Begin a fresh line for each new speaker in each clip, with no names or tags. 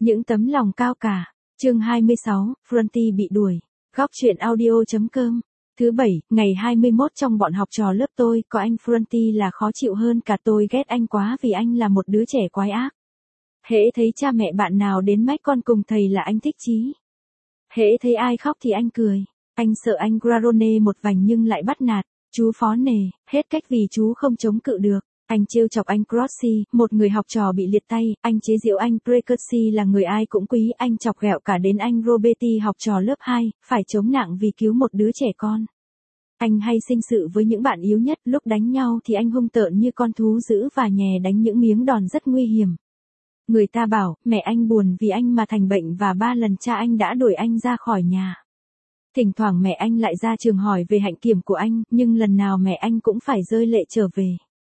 Những tấm lòng cao cả. Chương 26, Fronty bị đuổi. Góc truyện audio.com. Thứ Bảy, ngày 21 trong bọn học trò lớp tôi, có anh Fronty là khó chịu hơn cả tôi ghét anh quá vì anh là một đứa trẻ quái ác. Hễ thấy cha mẹ bạn nào đến mách con cùng thầy là anh thích chí. Hễ thấy ai khóc thì anh cười. Anh sợ anh Garone một vành nhưng lại bắt nạt. Chú phó nề, hết cách vì chú không chống cự được. Anh trêu chọc anh Crossi, một người học trò bị liệt tay, anh chế giễu anh Precursi là người ai cũng quý, anh chọc ghẹo cả đến anh Roberti học trò lớp 2, phải chống nặng vì cứu một đứa trẻ con. Anh hay sinh sự với những bạn yếu nhất, lúc đánh nhau thì anh hung tợn như con thú dữ và nhè đánh những miếng đòn rất nguy hiểm. Người ta bảo, mẹ anh buồn vì anh mà thành bệnh và 3 lần cha anh đã đuổi anh ra khỏi nhà. Thỉnh thoảng mẹ anh lại ra trường hỏi về hạnh kiểm của anh, nhưng lần nào mẹ anh cũng phải rơi lệ trở về.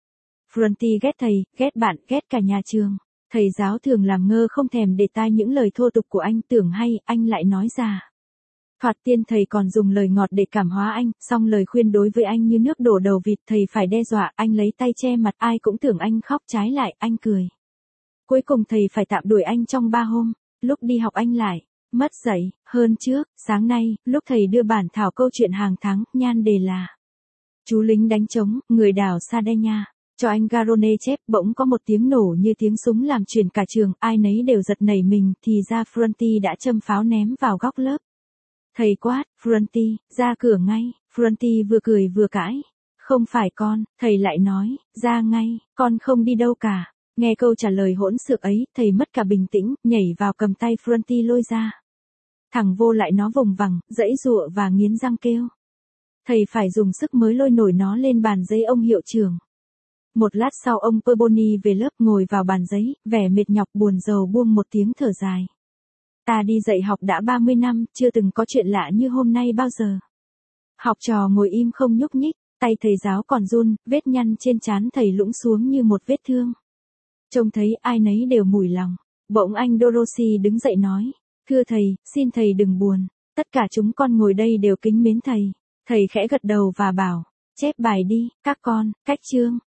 Fronty ghét thầy, ghét bạn, ghét cả nhà trường. Thầy giáo thường làm ngơ không thèm để tai những lời thô tục của anh, tưởng hay, anh lại nói ra. Thoạt tiên thầy còn dùng lời ngọt để cảm hóa anh, song lời khuyên đối với anh như nước đổ đầu vịt, thầy phải đe dọa, anh lấy tay che mặt, ai cũng tưởng anh khóc, trái lại, anh cười. Cuối cùng thầy phải tạm đuổi anh trong 3 hôm, lúc đi học anh lại mất dạy. Hơn trước, sáng nay, lúc thầy đưa bản thảo câu chuyện hàng tháng, nhan đề là Chú lính đánh trống, người đảo Sardinia. Cho anh Garone chép, bỗng có một tiếng nổ như tiếng súng làm chuyển cả trường, ai nấy đều giật nảy mình, thì ra Fronty đã châm pháo ném vào góc lớp. Thầy quát, Fronty, ra cửa ngay. Fronty vừa cười vừa cãi. Không phải con, thầy lại nói, ra ngay, con không đi đâu cả. Nghe câu trả lời hỗn xược ấy, thầy mất cả bình tĩnh, nhảy vào cầm tay Fronty lôi ra. Thằng vô lại nó vùng vằng, giãy giụa và nghiến răng kêu. Thầy phải dùng sức mới lôi nổi nó lên bàn giấy ông hiệu trưởng. Một lát sau ông Perboni về lớp ngồi vào bàn giấy, vẻ mệt nhọc buồn rầu buông một tiếng thở dài. Ta đi dạy học đã 30 năm, chưa từng có chuyện lạ như hôm nay bao giờ. Học trò ngồi im không nhúc nhích, tay thầy giáo còn run, vết nhăn trên trán thầy lũng xuống như một vết thương. Trông thấy ai nấy đều mủi lòng. Bỗng anh Dorothy đứng dậy nói, thưa thầy, xin thầy đừng buồn, tất cả chúng con ngồi đây đều kính mến thầy. Thầy khẽ gật đầu và bảo, chép bài đi, các con, cách chương.